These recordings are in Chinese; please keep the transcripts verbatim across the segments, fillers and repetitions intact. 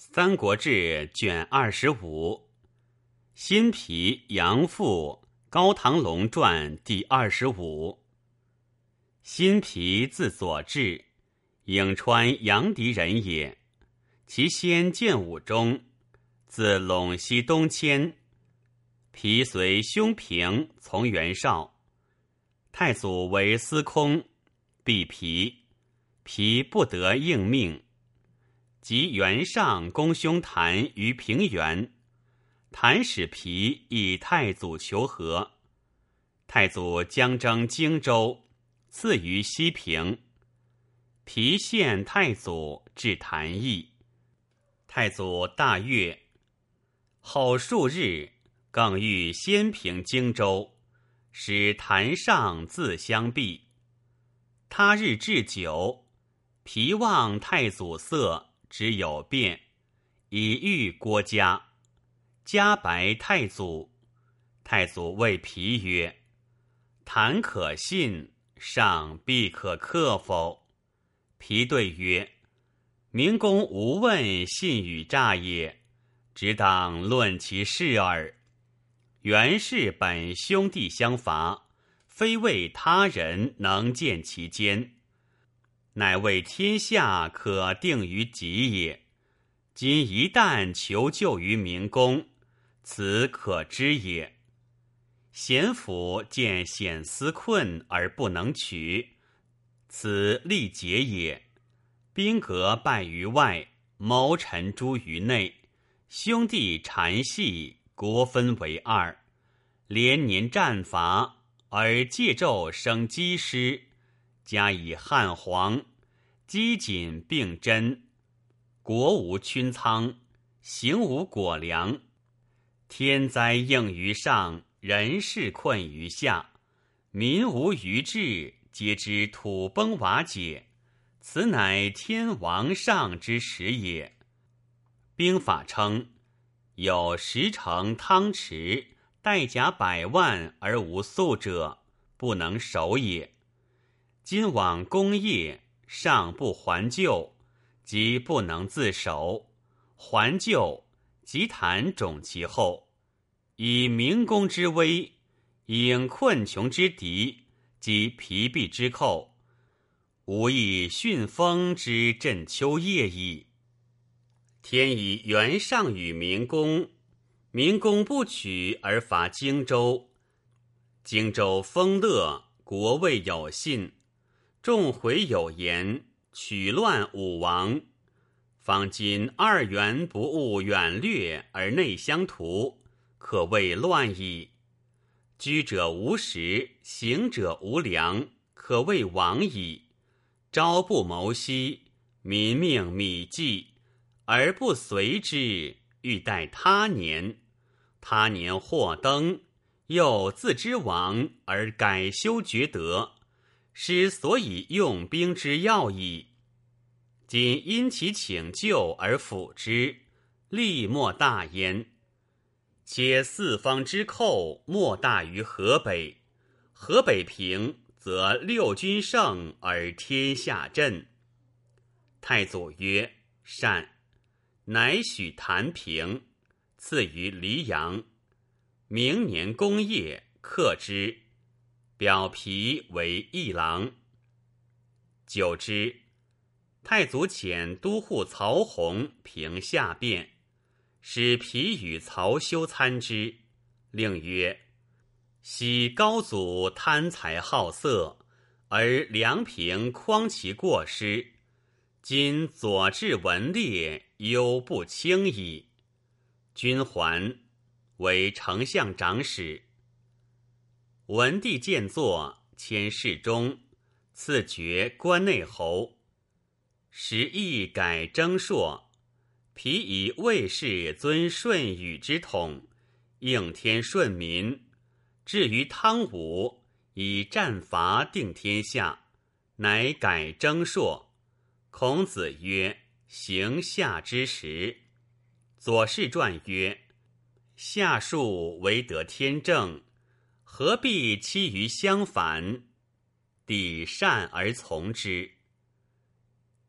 三国志》卷二十五，辛毗杨父高唐龙传第二十五。辛毗字左志，颍川阳翟人也。其先建武中，自陇西东迁。毗随兄平从袁绍，太祖为司空，避毗，毗不得应命。及袁尚攻兄谭于平原，谭使毗以太祖求和。太祖将征荆州，赐于西平。毗献太祖至谭邑，太祖大悦。后数日，更欲先平荆州，使谭尚自相避。他日置酒，毗望太祖色，只有变，以遇郭嘉。嘉白太祖，太祖谓毗曰：“谭可信，尚必可克否？”毗对曰：“明公无问信与诈也，只当论其事耳。袁氏本兄弟相伐，非为他人能见其间，乃为天下可定于己也。今一旦求救于明公，此可知也。贤府见险思困而不能取，此力竭也。兵革败于外，谋臣诛于内，兄弟缠系，国分为二，连年战伐，而借纣生积师，加以汉皇，积谨并真，国无军仓，行无果粮，天灾应于上，人事困于下，民无余志，皆知土崩瓦解，此乃天王上之时也。兵法称，有十城汤池，带甲百万而无粟者，不能守也。今往功业，上不还救，即不能自守；还救，即谈种其后。以明公之威，应困穷之敌，及疲弊之寇，无以训风之振秋叶矣。天以袁尚与明公，明公不取而伐荆州。荆州丰乐，国未有信，众回有言，取乱武王。方今二袁不务远略而内相图，可谓乱矣。居者无食，行者无粮，可谓亡矣。朝不谋夕，民命米计，而不随之，欲待他年。他年或登，又自知亡而改修厥德，失所以用兵之要矣。今因其请救而辅之，利莫大焉。且四方之寇莫大于河北，河北平，则六军胜而天下振。太祖曰：“善。”乃许谭平，赐于黎阳。明年功业，克之，表皮为议郎。久之，太祖遣都护曹洪平下变，使皮与曹休参之，令曰：“昔高祖贪财好色，而梁平匡其过失，今左治文烈，忧不轻矣。”君还，为丞相长史。文帝见作，迁侍中，赐爵关内侯。时亦改征朔，皮以魏氏尊舜禹之统，应天顺民。至于汤武，以战伐定天下，乃改征朔。孔子曰：“行夏之时。”左氏传曰：“夏数为得天正，何必期于相反？”帝善而从之。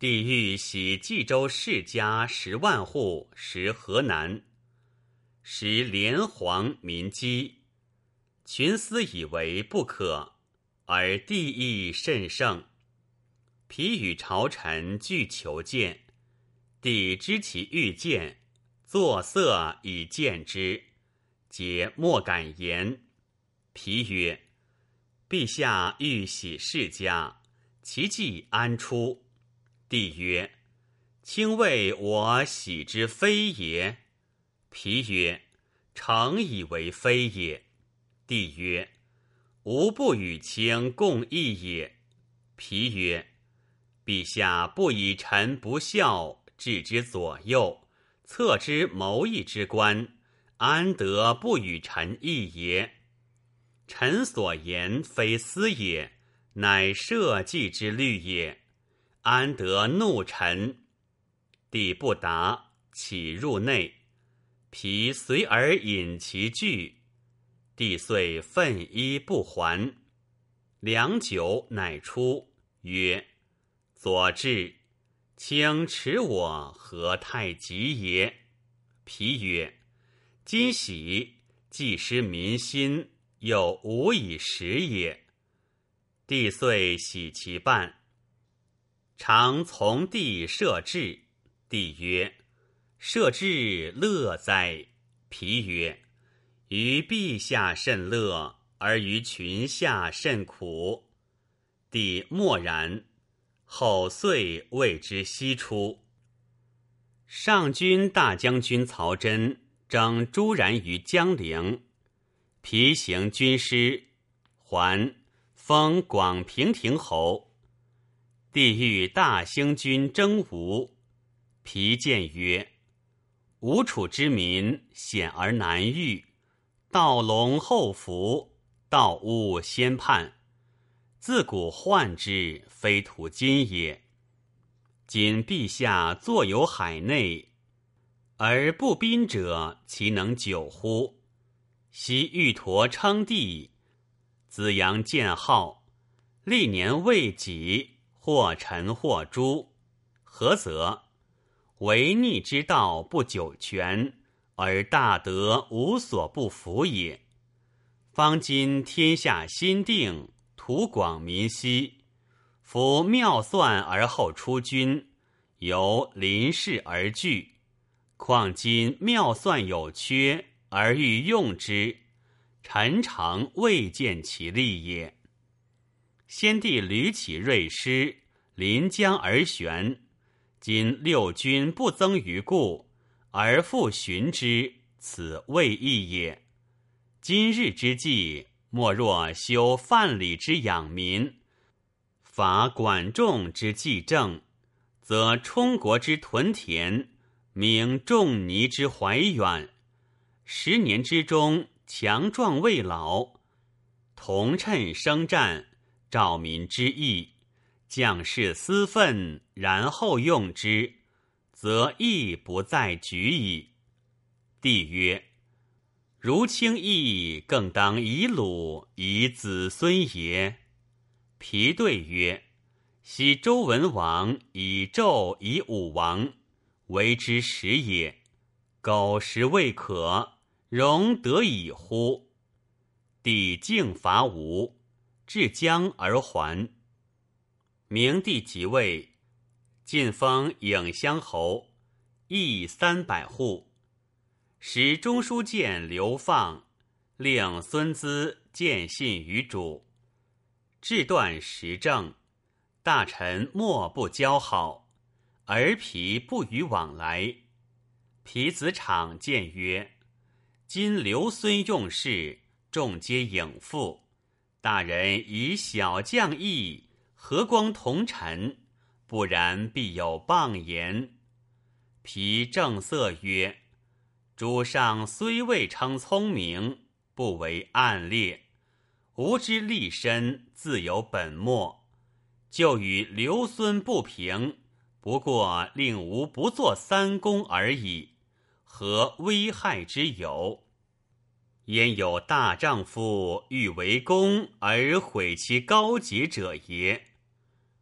帝欲徙冀州世家十万户，食河南，时连黄民饥，群思以为不可，而帝意甚盛。疲与朝臣俱求见，帝知其欲见，作色以见之，皆莫敢言。疲曰：陛下欲徙世家，其计安出？帝曰：卿谓我喜之非也。疲曰：诚以为非也。帝曰：吾不与卿共议也。疲曰：陛下不以臣不孝置之左右，策之谋议之官，安得不与臣议也？臣所言非私也，乃社稷之虑也，安得怒臣？帝不答，起入内。疲随而引其具，帝遂奋衣不还。良久，乃出，曰：左至，卿耻我何太急也？疲曰：今喜，既失民心，又无以食也。帝遂喜其半。常从帝摄制。帝曰：摄制乐哉？疲曰：于陛下甚乐，而于群下甚苦。帝默然。后遂谓之西出。上军大将军曹真征朱然于江陵，疲行军师，还，封广平亭侯。帝欲大兴军征吴，疲谏曰：吴楚之民险而难御，道龙后伏，道乌先叛，自古患之，非图今也。今陛下坐游海内，而不宾者，其能久乎？昔玉陀称帝，子阳建号，历年未己，或臣或诛，何则？违逆之道不久全，而大德无所不服也。方今天下心定，图广民息，夫妙算而后出军，由临事而惧。况今妙算有缺，而欲用之，臣诚未见其利也。先帝屡起锐师，临江而悬，今六军不增于故，而复寻之，此未易也。今日之计，莫若修范蠡之养民，伐管仲之济政，则充国之屯田，明仲尼之怀远。十年之中，强壮未老，同趁生战，兆民之意，将士私愤，然后用之，则义不在举矣。帝曰：如卿意，更当以鲁，以子孙也。疲对曰：昔周文王以纣以武王，为之始也。苟实未可，容得以乎？帝竟伐吴，至江而还。明帝即位，晋封颍乡侯，邑三百户，使中书监流放，令孙资见信于主，治断时政，大臣莫不交好，而疲不与往来。疲子场谏曰：今刘孙用事，众皆应付，大人以小将义，和光同臣，不然必有谤言。疲正色曰：主上虽未称聪明，不为暗劣，吾之立身，自有本末，就与刘孙不平，不过令吾不做三公而已，何危害之有？焉有大丈夫欲为公而毁其高洁者也？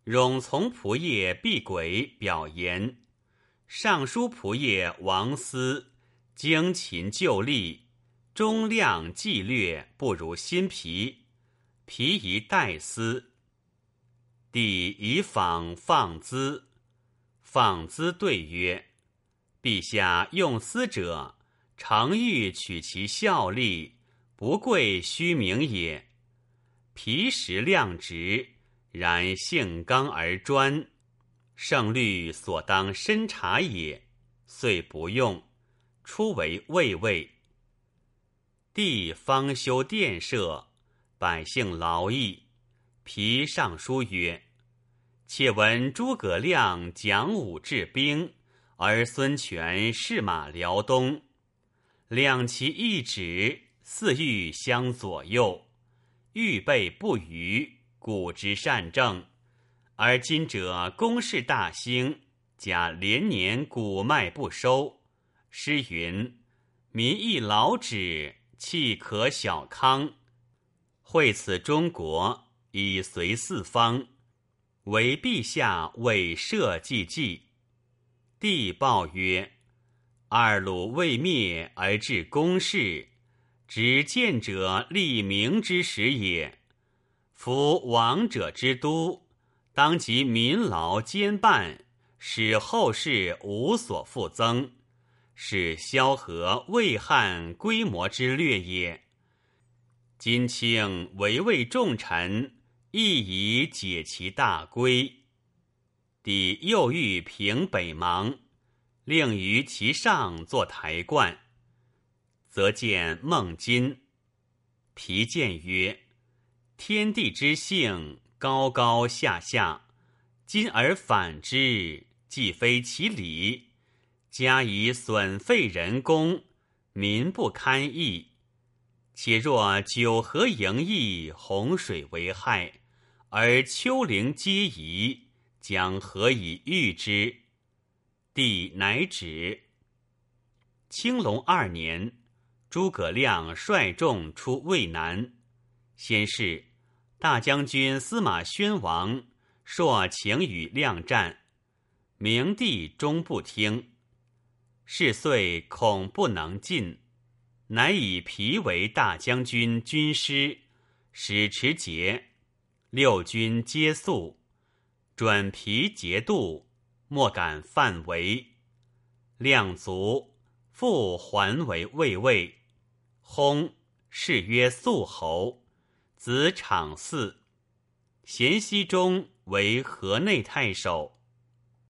冗从仆射毕轨表言，尚书仆射王思精勤就吏，忠亮纪略不如辛毗，毗宜代司。帝以访放资，放资对曰：陛下用司者，诚欲取其效力，不贵虚名也。皮实量直，然性刚而专，圣律所当深察也，遂不用，初为卫尉。帝方修殿舍，百姓劳役，皮上书曰：且闻诸葛亮讲武治兵，而孙权士马辽东，两其一指，似欲相左右，预备不虞，古之善政。而今者公事大兴，假连年谷麦不收。诗云：民亦劳止，气可小康。惠此中国，以随四方，唯陛下为社稷计。帝报曰：二鲁未灭而治公事，执谏者立明之时也。夫王者之都，当及民劳兼办，使后世无所复增，是萧何魏汉规模之略也。今卿围魏重臣，亦宜解其大规。帝又欲平北邙，令于其上作台观，则见孟津。皮谏曰：天地之性，高高下下，今而反之，既非其理，加以损废人功，民不堪益。且若九河盈溢，洪水为害，而丘陵皆夷，将何以御之？帝乃止。青龙二年，诸葛亮率众出渭南，先是大将军司马宣王朔请与亮战，明帝终不听。是岁恐不能进，乃以皮为大将军军师，使持节，六军皆肃，转皮节度，莫敢犯违。亮卒，复还为卫尉，薨，谥曰肃侯，子昶嗣。咸熙中为河内太守。